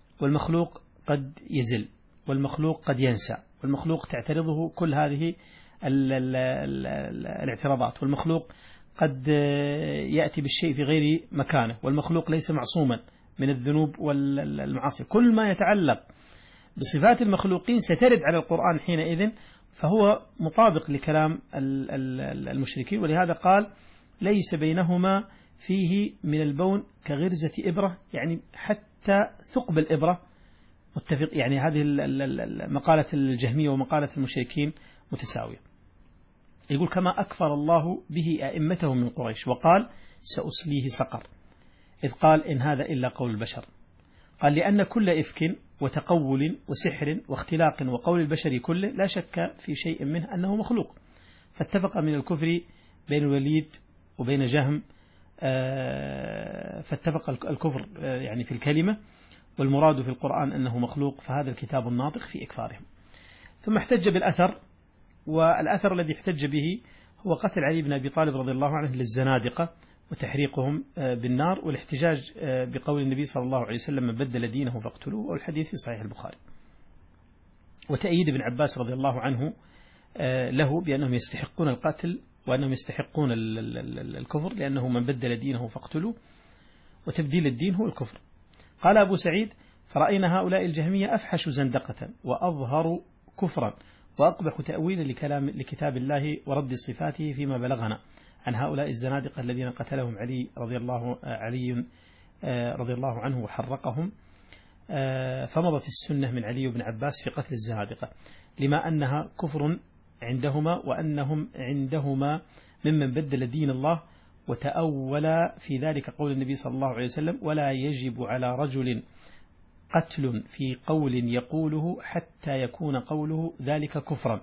والمخلوق قد يزل، والمخلوق قد ينسى، والمخلوق تعترضه كل هذه ال ال ال الاعتراضات، والمخلوق قد يأتي بالشيء في غير مكانه، والمخلوق ليس معصوما من الذنوب والمعاصي. كل ما يتعلق بصفات المخلوقين سترد على القرآن حينئذ، فهو مطابق لكلام المشركين. ولهذا قال ليس بينهما فيه من البون كغرزة إبرة، يعني حتى ثقب الإبرة متفق. يعني هذه مقالة الجهمية ومقالة المشركين متساوية. يقول كما أكفر الله به أئمته من قريش وقال سأصليه سقر، إذ قال إن هذا إلا قول البشر. قال لأن كل إفك وتقول وسحر واختلاق وقول البشر كله لا شك في شيء منه أنه مخلوق، فاتفق من الكفر بين الوليد وبين جهم، فاتفق الكفر يعني في الكلمة، والمراد في القرآن أنه مخلوق، فهذا الكتاب الناطق في إكفارهم. ثم احتج بالأثر، والأثر الذي احتج به هو قتل علي بن أبي طالب رضي الله عنه للزنادقة وتحريقهم بالنار، والاحتجاج بقول النبي صلى الله عليه وسلم من بدل دينه فاقتلوه، والحديث في صحيح البخاري. وتأييد ابن عباس رضي الله عنه له بأنهم يستحقون القتل وأنهم يستحقون الكفر، لأنه من بدل دينه فاقتلوه، وتبديل الدين هو الكفر. قال أبو سعيد فرأينا هؤلاء الجهمية أفحش زندقة وأظهر كفرا وأقبح تأويلا لكلام لكتاب الله ورد صفاته فيما بلغنا عن هؤلاء الزنادقة الذين قتلهم علي رضي الله علي رضي الله عنه وحرقهم. فمضت السنة من علي بن عباس في قتل الزنادقة، لما أنها كفر عندهما، وأنهم عندهما ممن بدل دين الله، وتأول في ذلك قول النبي صلى الله عليه وسلم ولا يجب على رجل قتل في قول يقوله حتى يكون قوله ذلك كفرا.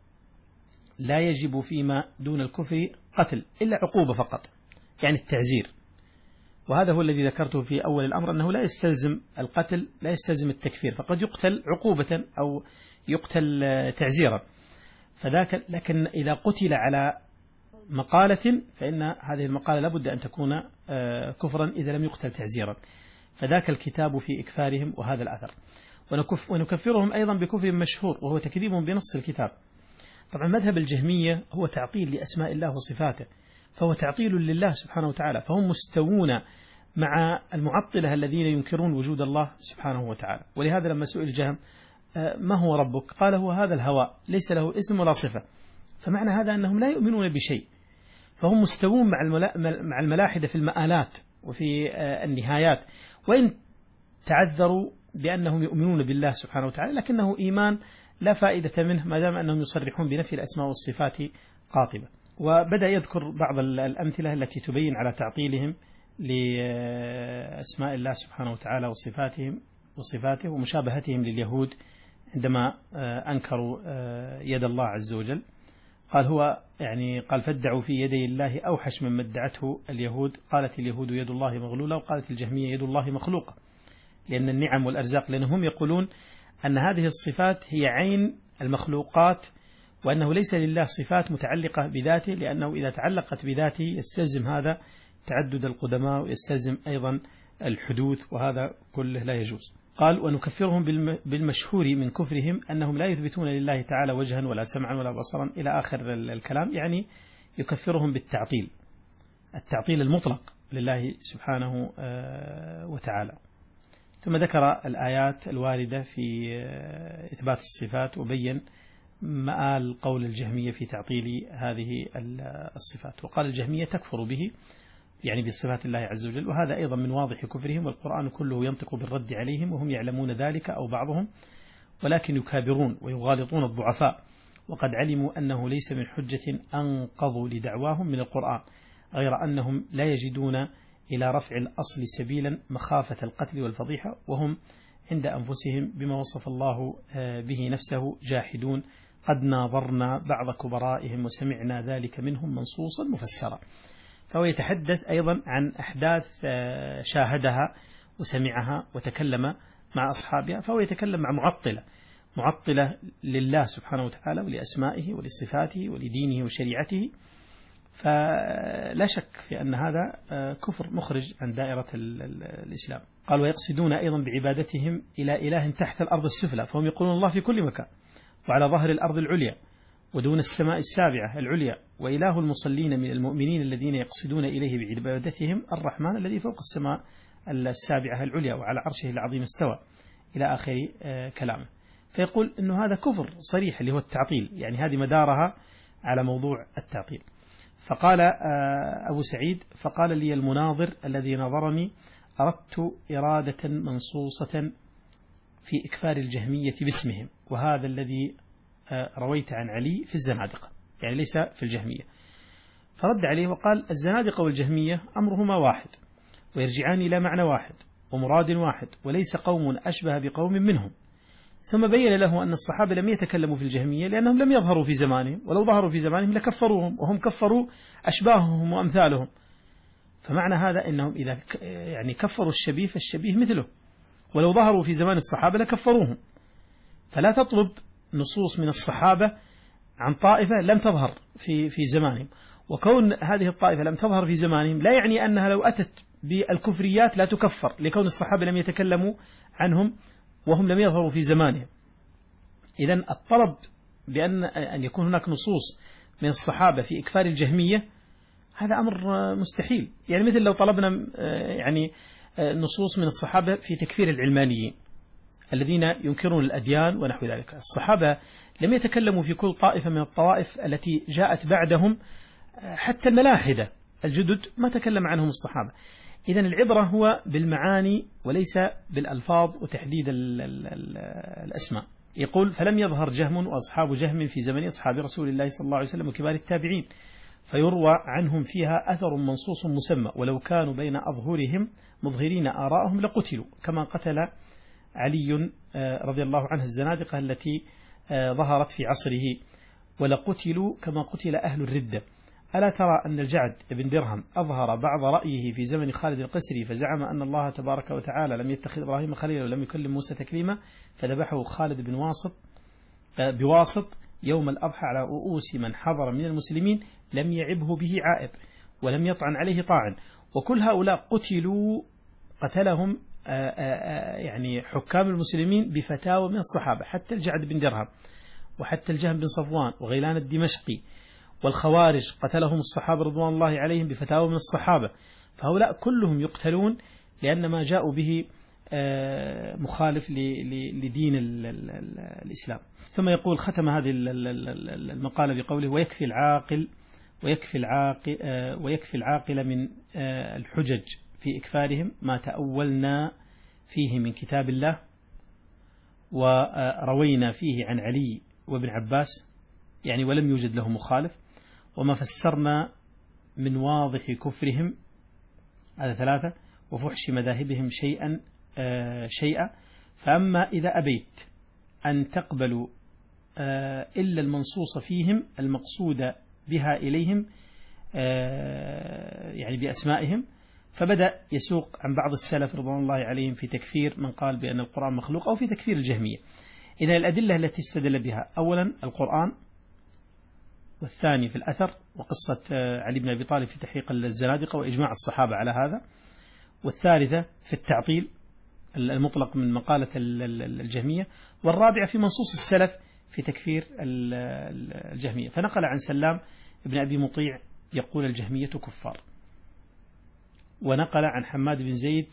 لا يجب فيما دون الكفر قتل إلا عقوبة فقط، يعني التعزير. وهذا هو الذي ذكرته في أول الأمر، أنه لا يستلزم القتل، لا يستلزم التكفير، فقد يقتل عقوبة أو يقتل تعزيرا. فذاك لكن إذا قتل على مقالة فإن هذه المقالة لابد أن تكون كفرا إذا لم يقتل تعزيرا. فذاك الكتاب في إكفارهم وهذا الأثر. ونكفرهم أيضا بكفر مشهور وهو تكذيبهم بنص الكتاب. طبعا مذهب الجهمية هو تعطيل لأسماء الله وصفاته، فهو تعطيل لله سبحانه وتعالى، فهم مستوون مع المعطلة الذين ينكرون وجود الله سبحانه وتعالى. ولهذا لما سئل جهم ما هو ربك قال هو هذا الهواء ليس له اسم ولا صفة، فمعنى هذا أنهم لا يؤمنون بشيء، فهم مستوون مع الملاحدة في المآلات وفي النهايات، وإن تعذروا بأنهم يؤمنون بالله سبحانه وتعالى، لكنه إيمان لا فائدة منه ما دام أنهم يصرحون بنفي الأسماء والصفات قاطبة. وبدأ يذكر بعض الأمثلة التي تبين على تعطيلهم لأسماء الله سبحانه وتعالى وصفاتهم وصفاته ومشابهتهم لليهود عندما أنكروا يد الله عز وجل. قال هو يعني قال فادعوا في يدي الله أوحش مما ادعته اليهود، قالت اليهود يد الله مغلولة وقالت الجهمية يد الله مخلوقة، لأن النعم والأرزاق، لأنهم يقولون أن هذه الصفات هي عين المخلوقات، وأنه ليس لله صفات متعلقة بذاته، لأنه إذا تعلقت بذاته يستلزم هذا تعدد القدماء ويستلزم أيضا الحدوث، وهذا كله لا يجوز. قال ونكفرهم بالمشهور من كفرهم أنهم لا يثبتون لله تعالى وجها ولا سمعا ولا بصرا إلى آخر الكلام، يعني يكفرهم بالتعطيل، التعطيل المطلق لله سبحانه وتعالى. ثم ذكر الآيات الواردة في إثبات الصفات وبين مآل قول الجهمية في تعطيل هذه الصفات. وقال الجهمية تكفر به يعني بصفات الله عز وجل، وهذا أيضا من واضح كفرهم، والقرآن كله ينطق بالرد عليهم وهم يعلمون ذلك أو بعضهم، ولكن يكابرون ويغالطون الضعفاء، وقد علموا أنه ليس من حجة أنقضوا لدعواهم من القرآن، غير أنهم لا يجدون إلى رفع الأصل سبيلا مخافة القتل والفضيحة، وهم عند أنفسهم بما وصف الله به نفسه جاحدون، قد ناظرنا بعض كبرائهم وسمعنا ذلك منهم منصوصا مفسرا. فهو يتحدث أيضا عن أحداث شاهدها وسمعها وتكلم مع أصحابها، فهو يتكلم مع معطلة معطلة لله سبحانه وتعالى ولأسمائه ولصفاته ولدينه وشريعته، فلا شك في أن هذا كفر مخرج عن دائرة الإسلام. قال ويقصدون أيضا بعبادتهم إلى إله تحت الأرض السفلى، فهم يقولون الله في كل مكان وعلى ظهر الأرض العليا، ودون السماء السابعة العليا، وإله المصلين من المؤمنين الذين يقصدون إليه بعبادتهم الرحمن الذي فوق السماء السابعة العليا وعلى عرشه العظيم استوى، إلى آخر كلامه. فيقول أنه هذا كفر صريح اللي هو التعطيل، يعني هذه مدارها على موضوع التعطيل. فقال أبو سعيد: فقال لي المناظر الذي نظرني: أردت إرادة منصوصة في إكفار الجهمية باسمهم، وهذا الذي رويت عن علي في الزنادقة، يعني ليس في الجهمية. فرد عليه وقال: الزنادقة والجهمية أمرهما واحد، ويرجعان إلى معنى واحد ومراد واحد، وليس قوم أشبه بقوم منهم. ثم بين له أن الصحابة لم يتكلموا في الجهمية لأنهم لم يظهروا في زمانهم، ولو ظهروا في زمانهم لكفروهم، وهم كفروا أشباههم وأمثالهم. فمعنى هذا أنهم إذا يعني كفروا الشبيه فالشبيه مثله، ولو ظهروا في زمان الصحابة لكفروهم. فلا تطلب نصوص من الصحابة عن طائفة لم تظهر في في زمانهم، وكون هذه الطائفة لم تظهر في زمانهم لا يعني أنها لو أتت بالكفريات لا تكفر، لكون الصحابة لم يتكلموا عنهم وهم لم يظهروا في زمانهم. إذن الطلب بأن أن يكون هناك نصوص من الصحابة في إكفار الجهمية هذا أمر مستحيل، يعني مثل لو طلبنا يعني نصوص من الصحابة في تكفير العلمانيين الذين ينكرون الأديان ونحو ذلك. الصحابة لم يتكلموا في كل طائفة من الطوائف التي جاءت بعدهم، حتى الملاحدة الجدد ما تكلم عنهم الصحابة. إذن العبرة هو بالمعاني وليس بالألفاظ وتحديد ال ال ال الأسماء. يقول: فلم يظهر جهم وأصحاب جهم في زمن أصحاب رسول الله صلى الله عليه وسلم وكبار التابعين، فيروى عنهم فيها أثر منصوص مسمى، ولو كانوا بين أظهرهم مظهرين آراءهم لقتلوا، كما قتل علي رضي الله عنه الزنادقة التي ظهرت في عصره، ولقتلوا كما قتل أهل الردة. ألا ترى أن الجعد بن درهم أظهر بعض رأيه في زمن خالد القسري، فزعم أن الله تبارك وتعالى لم يتخذ إبراهيم خليلا ولم يكلم موسى تكليما، فذبحه خالد بن واسط بواسط يوم الأضحى على رؤوس من حضر من المسلمين، لم يعبه به عائب ولم يطعن عليه طاعن. وكل هؤلاء قتلوا قتلهم يعني حكام المسلمين بفتاوى من الصحابة، حتى الجعد بن درهم وحتى الجهم بن صفوان وغيلان الدمشقي والخوارج قتلهم الصحابة رضوان الله عليهم بفتاوى من الصحابة. فهؤلاء كلهم يقتلون لأن ما جاءوا به مخالف لدين الإسلام. ثم يقول: ختم هذه المقالة بقوله: ويكفي العاقل ويكفي العاقل ويكفي العاقل من الحجج في إكفارهم ما تأولنا فيه من كتاب الله، وروينا فيه عن علي وابن عباس، يعني ولم يوجد له مخالف، وما فسرنا من واضح كفرهم، هذا ثلاثة، وفحش مذاهبهم شيئا آه شيئا. فأما إذا أبيت أن تقبلوا آه إلا المنصوص فيهم المقصود بها إليهم آه يعني بأسمائهم، فبدأ يسوق عن بعض السلف رضوان الله عليهم في تكفير من قال بأن القرآن مخلوق أو في تكفير الجهمية. إذا الأدلة التي استدل بها: أولا القرآن، والثاني في الأثر وقصة علي بن أبي طالب في تحقيق الزنادقة وإجماع الصحابة على هذا، والثالثة في التعطيل المطلق من مقالة الجهمية، والرابعة في منصوص السلف في تكفير الجهمية. فنقل عن سلام بن أبي مطيع يقول: الجهمية كفار. ونقل عن حماد بن زيد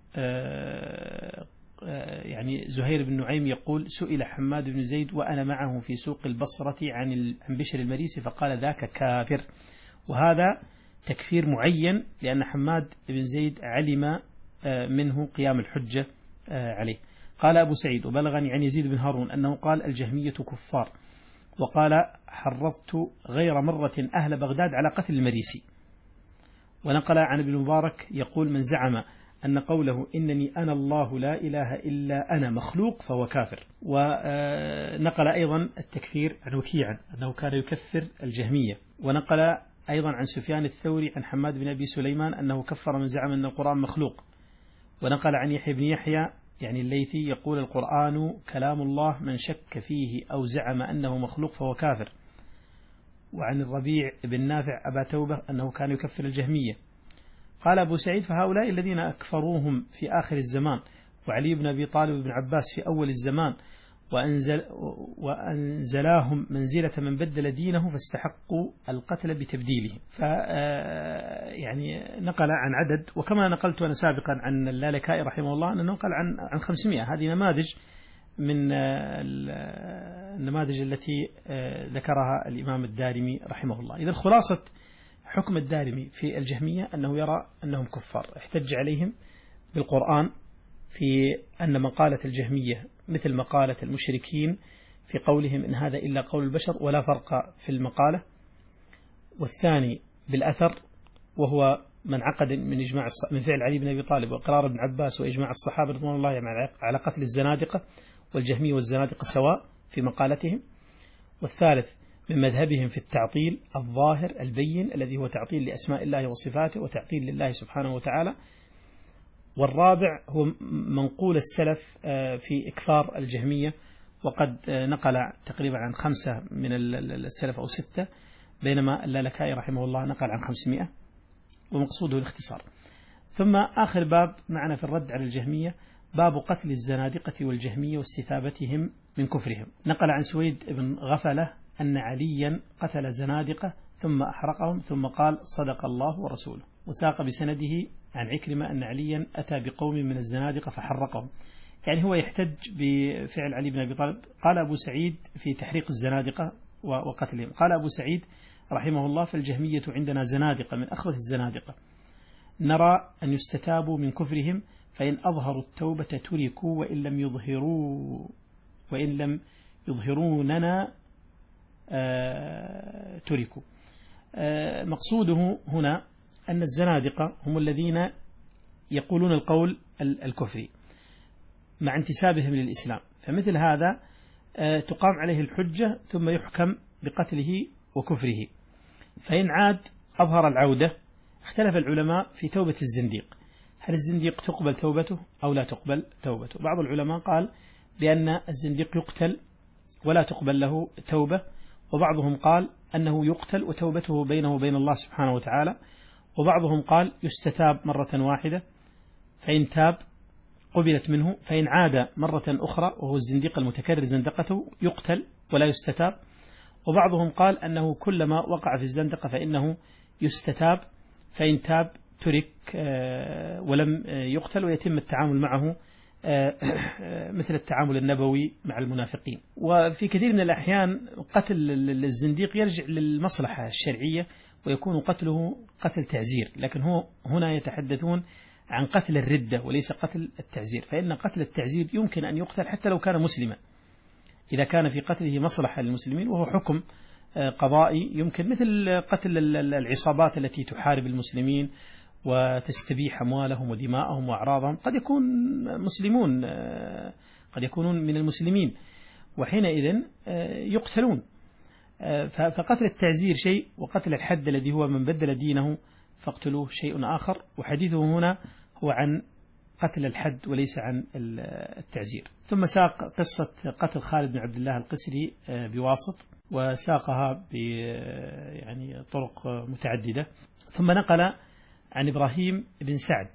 يعني زهير بن نعيم يقول: سئل حماد بن زيد وأنا معه في سوق البصرة عن عن بشر المريسي فقال: ذاك كافر. وهذا تكفير معين لأن حماد بن زيد علم منه قيام الحجة عليه. قال أبو سعيد: وبلغني عن يزيد بن هارون أنه قال: الجهمية كفار. وقال: حرضت غير مرة أهل بغداد على قتل المريسي. ونقل عن ابن المبارك يقول: من زعم أن قوله إنني أنا الله لا إله إلا أنا مخلوق فهو كافر. ونقل أيضا التكفير عن وكيع أنه كان يكفر الجهمية. ونقل أيضا عن سفيان الثوري عن حماد بن أبي سليمان أنه كفر من زعم أن القرآن مخلوق. ونقل عن يحيى بن يحيى يعني الليثي يقول: القرآن كلام الله، من شك فيه أو زعم أنه مخلوق فهو كافر. وعن الربيع بن نافع أبا توبة أنه كان يكفر الجهمية. قال أبو سعيد: فهؤلاء الذين أكفروهم في آخر الزمان، وعلي بن أبي طالب بن عباس في أول الزمان، وأنزل وأنزلاهم منزلة من بدل دينه فاستحقوا القتل بتبديله. ف يعني نقل عن عدد، وكما نقلت أنا سابقا عن اللالكائي رحمه الله أنه نقل عن عن خمسمائة. هذه نماذج من النماذج التي ذكرها الإمام الدارمي رحمه الله. إذا خلاصة حكم الدارمي في الجهمية أنه يرى أنهم كفار، احتج عليهم بالقرآن في أن مقالة الجهمية مثل مقالة المشركين في قولهم إن هذا إلا قول البشر ولا فرق في المقالة. والثاني بالأثر، وهو من عقد من إجماع من فعل علي بن أبي طالب وقرار ابن عباس وإجماع الصحابة رضوان الله على قتل الزنادقة، والجهمية والزنادقة سواء في مقالتهم. والثالث من مذهبهم في التعطيل الظاهر البين الذي هو تعطيل لأسماء الله وصفاته وتعطيل لله سبحانه وتعالى. والرابع هو منقول السلف في إكفار الجهمية، وقد نقل تقريبا عن خمسة من السلف أو ستة، بينما اللالكائي رحمه الله نقل عن خمسمائة، ومقصوده الاختصار. ثم آخر باب معنا في الرد على الجهمية باب قتل الزنادقة والجهمية واستتابتهم من كفرهم. نقل عن سويد بن غفلة أن عليا قتل زنادقة ثم أحرقهم ثم قال صدق الله ورسوله، وساق بسنده عن عكرمة أن عليا أتى بقوم من الزنادقة فحرقهم. يعني هو يحتج بفعل علي بن أبي طالب. قال أبو سعيد في تحريق الزنادقة وقتلهم، قال أبو سعيد رحمه الله فالجهمية عندنا زنادقة من أخبث الزنادقة، نرى أن يستتابوا من كفرهم، فإن أظهروا التوبة تركوا وإن لم يظهروا وإن لم يظهروننا آه تركوا. آه مقصوده هنا أن الزنادقة هم الذين يقولون القول الكفري مع انتسابهم للإسلام، فمثل هذا آه تقام عليه الحجة ثم يحكم بقتله وكفره. فإن عاد أظهر العودة، اختلف العلماء في توبة الزنديق، هل الزنديق تقبل توبته أو لا تقبل توبته؟ بعض العلماء قال بأن الزنديق يقتل ولا تقبل له توبة، وبعضهم قال أنه يقتل وتوبته بينه وبين الله سبحانه وتعالى، وبعضهم قال يستتاب مرة واحدة، فإن تاب قبلت منه، فإن عاد مرة أخرى وهو الزنديق المتكرر زندقته يقتل ولا يستتاب. وبعضهم قال أنه كلما وقع في الزندقة فإنه يستتاب، فإن تاب ترك ولم يقتل ويتم التعامل معه مثل التعامل النبوي مع المنافقين. وفي كثير من الأحيان قتل الزنديق يرجع للمصلحة الشرعية ويكون قتله قتل تعزير، لكن هو هنا يتحدثون عن قتل الردة وليس قتل التعزير، فإن قتل التعزير يمكن أن يقتل حتى لو كان مسلما إذا كان في قتله مصلحة للمسلمين، وهو حكم قضائي يمكن، مثل قتل العصابات التي تحارب المسلمين وتستبيح أموالهم ودماءهم وأعراضهم، قد يكون مسلمون قد يكونون من المسلمين وحينئذ يقتلون. فقتل التعزير شيء، وقتل الحد الذي هو من بدل دينه فاقتلوه شيء آخر، وحديثه هنا هو عن قتل الحد وليس عن التعزير. ثم ساق قصة قتل خالد بن عبد الله القسري بواسط، وساقها ب يعني طرق متعددة. ثم نقل عن إبراهيم بن سعد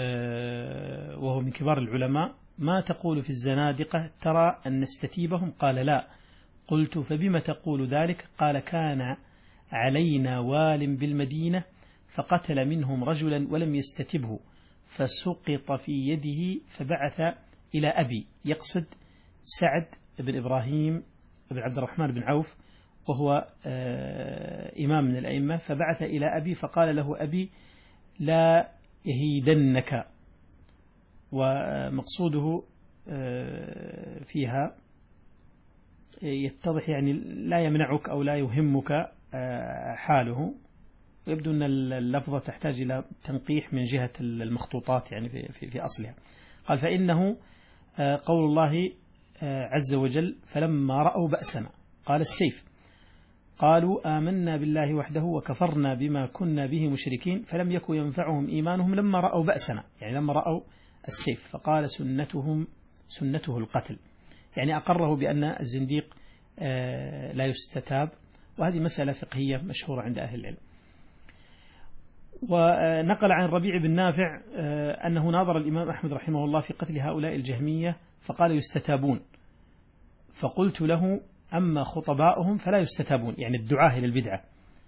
وهو من كبار العلماء ما تقول في الزنادقة، ترى أن نستتيبهم؟ قال لا. قلت فبما تقول ذلك؟ قال كان علينا وال بالمدينة فقتل منهم رجلا ولم يستتبه فسقط في يده فبعث إلى أبي، يقصد سعد بن إبراهيم بن عبد الرحمن بن عوف وهو إمام من الأئمة، فبعث إلى أبي فقال له أبي لا يهيدنك. ومقصوده فيها يتضح يعني لا يمنعك أو لا يهمك حاله، ويبدو أن اللفظة تحتاج إلى تنقيح من جهة المخطوطات يعني في, في أصلها. قال فإنه قول الله عز وجل فلما رأوا بأسنا، قال السيف، قالوا آمنا بالله وحده وكفرنا بما كنا به مشركين فلم يكن ينفعهم إيمانهم لما رأوا بأسنا، يعني لما رأوا السيف. فقال سنتهم سنته القتل، يعني أقره بأن الزنديق لا يستتاب، وهذه مسألة فقهية مشهورة عند أهل العلم. ونقل عن ربيع بن نافع أنه ناظر الإمام أحمد رحمه الله في قتل هؤلاء الجهمية فقال يستتابون، فقلت له أما خطباؤهم فلا يستتابون، يعني الدعاة إلى البدعة،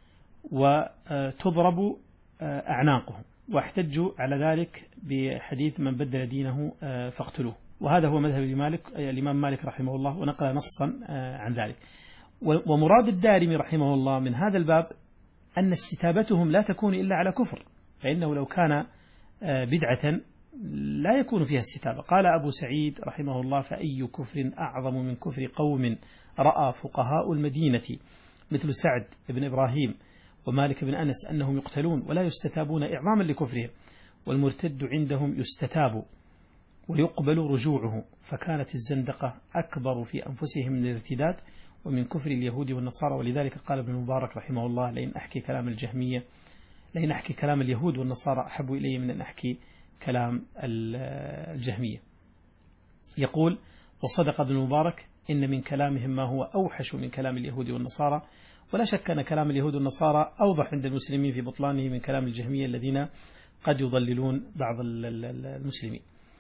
وتضرب أعناقهم، واحتجوا على ذلك بحديث من بدل دينه فاقتلوه. وهذا هو مذهب مالك الإمام مالك رحمه الله، ونقل نصا عن ذلك. ومراد الدارمي رحمه الله من هذا الباب أن استتابتهم لا تكون إلا على كفر، فإنه لو كان بدعة لا يكون فيها استتابة. قال أبو سعيد رحمه الله: فأي كفر أعظم من كفر قوم رأى فقهاء المدينة مثل سعد بن إبراهيم ومالك بن أنس أنهم يقتلون ولا يستتابون إعظاما لكفرهم، والمرتد عندهم يستتاب ويقبل رجوعه، فكانت الزندقة أكبر في أنفسهم من الارتداد ومن كفر اليهود والنصارى. ولذلك قال ابن المبارك رحمه الله: لئن أحكي كلام الجهمية لئن أحكي كلام اليهود والنصارى أحب إلي من أن أحكي كلام الجهمية. يقول: وصدق ابن المبارك إن من كلامهم ما هو أوحش من كلام اليهود والنصارى، ولا شك أن كلام اليهود والنصارى أوضح عند المسلمين في بطلانه من كلام الجهمية الذين قد يضللون بعض المسلمين.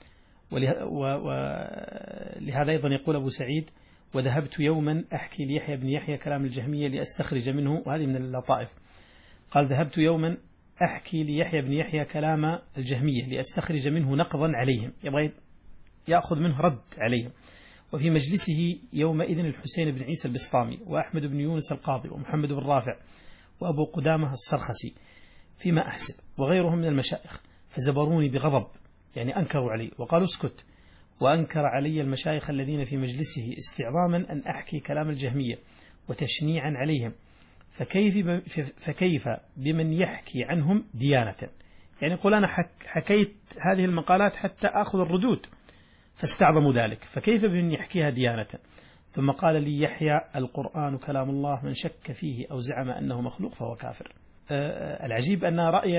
ولهذا أيضا يقول أبو سعيد: وذهبت يوما أحكي ليحيى بن يحيى كلام الجهمية لأستخرج منه، وهذه من اللطائف. قال: ذهبت يوما أحكي ليحيى بن يحيى كلام الجهمية لأستخرج منه نقضا عليهم، يبغى يأخذ منه رد عليهم. وفي مجلسه يومئذ الحسين بن عيسى البسطامي وأحمد بن يونس القاضي ومحمد بن رافع وأبو قدامة السرخسي فيما أحسب وغيرهم من المشايخ، فزبروني بغضب، يعني أنكروا علي وقالوا اسكت. وأنكر علي المشايخ الذين في مجلسه استعظاما أن أحكي كلام الجهمية وتشنيعا عليهم، فكيف, فكيف بمن يحكي عنهم ديانة، يعني يقول أنا حكيت هذه المقالات حتى أخذ الردود، فاستعظموا ذلك، فكيف بمن يحكيها ديانة. ثم قال لي يحيى: القرآن كلام الله، من شك فيه أو زعم أنه مخلوق فهو كافر. العجيب أن رأي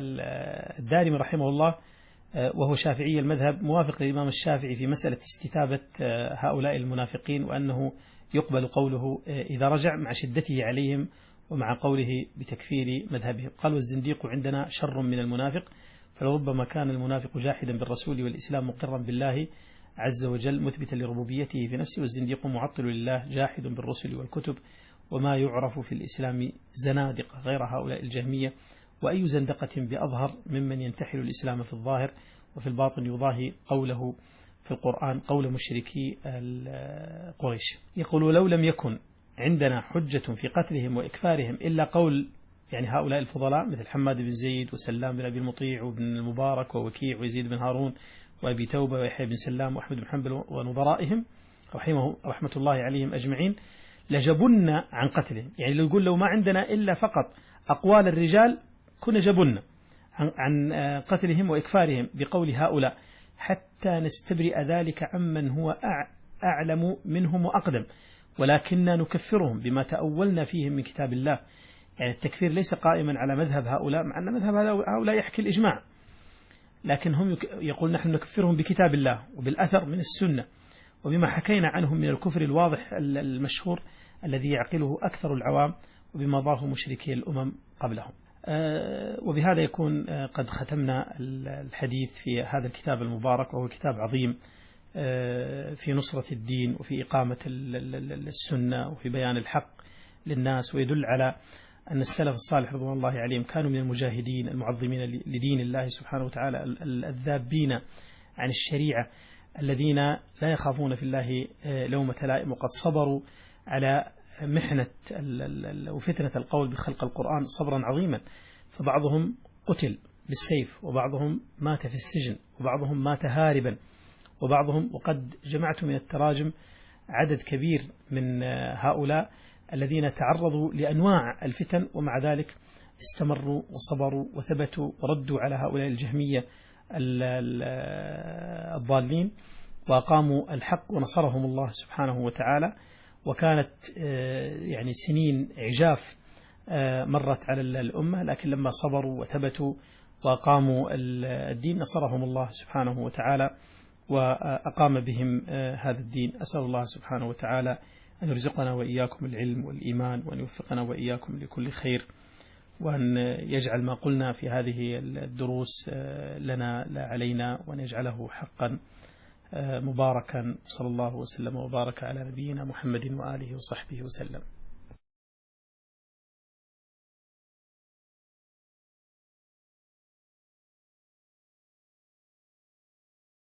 الدارمي رحمه الله وهو شافعي المذهب موافق للإمام الشافعي في مسألة استتابة هؤلاء المنافقين، وأنه يقبل قوله إذا رجع، مع شدته عليهم ومع قوله بتكفير مذهبهم. قال: والزنديق عندنا شر من المنافق، فلربما كان المنافق جاحدا بالرسول والإسلام مقرا بالله عز وجل مثبتا لربوبيته في نفسه، والزنديق معطل لله جاحد بالرسل والكتب، وما يعرف في الإسلام زنادقة غير هؤلاء الجهمية. وأي زندقة بأظهر ممن ينتحل الإسلام في الظاهر وفي الباطن يضاهي قوله في القرآن قول مشركي قريش. يقول: لو لم يكن عندنا حجة في قتلهم وإكفارهم إلا قول يعني هؤلاء الفضلاء مثل حماد بن زيد وسلام بن أبي المطيع وابن المبارك ووكيع ويزيد بن هارون وأبي توبة ويحيى بن سلام وأحمد بن حنبل ونظرائهم رحمه رحمة الله عليهم أجمعين، لجبنا عن قتلهم. يعني لو يقول لو ما عندنا إلا فقط أقوال الرجال كنا جبنا عن قتلهم وإكفارهم بقول هؤلاء، حتى نستبرئ ذلك عمن هو أعلم منهم وأقدم، ولكننا نكفرهم بما تأولنا فيهم من كتاب الله. يعني التكفير ليس قائما على مذهب هؤلاء، مع أن مذهب هؤلاء يحكي الإجماع، لكن هم يقول نحن نكفرهم بكتاب الله وبالأثر من السنة وبما حكينا عنهم من الكفر الواضح المشهور الذي يعقله أكثر العوام، وبما ضافوا مشركي الأمم قبلهم. وبهذا يكون قد ختمنا الحديث في هذا الكتاب المبارك، وهو كتاب عظيم في نصرة الدين وفي إقامة السنة وفي بيان الحق للناس، ويدل على أن السلف الصالح رضوان الله عليهم كانوا من المجاهدين المعظمين لدين الله سبحانه وتعالى، الذابين عن الشريعة، الذين لا يخافون في الله لومة لائم، وقد صبروا على محنة وفتنة القول بخلق القرآن صبرا عظيما. فبعضهم قتل بالسيف، وبعضهم مات في السجن، وبعضهم مات هاربا، وبعضهم وقد جمعت من التراجم عدد كبير من هؤلاء الذين تعرضوا لأنواع الفتن، ومع ذلك استمروا وصبروا وثبتوا وردوا على هؤلاء الجهمية الضالين، وأقاموا الحق ونصرهم الله سبحانه وتعالى. وكانت يعني سنين عجاف مرت على الأمة، لكن لما صبروا وثبتوا وأقاموا الدين نصرهم الله سبحانه وتعالى وأقام بهم هذا الدين. أسأل الله سبحانه وتعالى أن يرزقنا وإياكم العلم والإيمان، وأن يوفقنا وإياكم لكل خير، وأن يجعل ما قلنا في هذه الدروس لنا لا علينا، وأن يجعله حقا مباركا. صلى الله وسلم وبارك على نبينا محمد وآله وصحبه وسلم.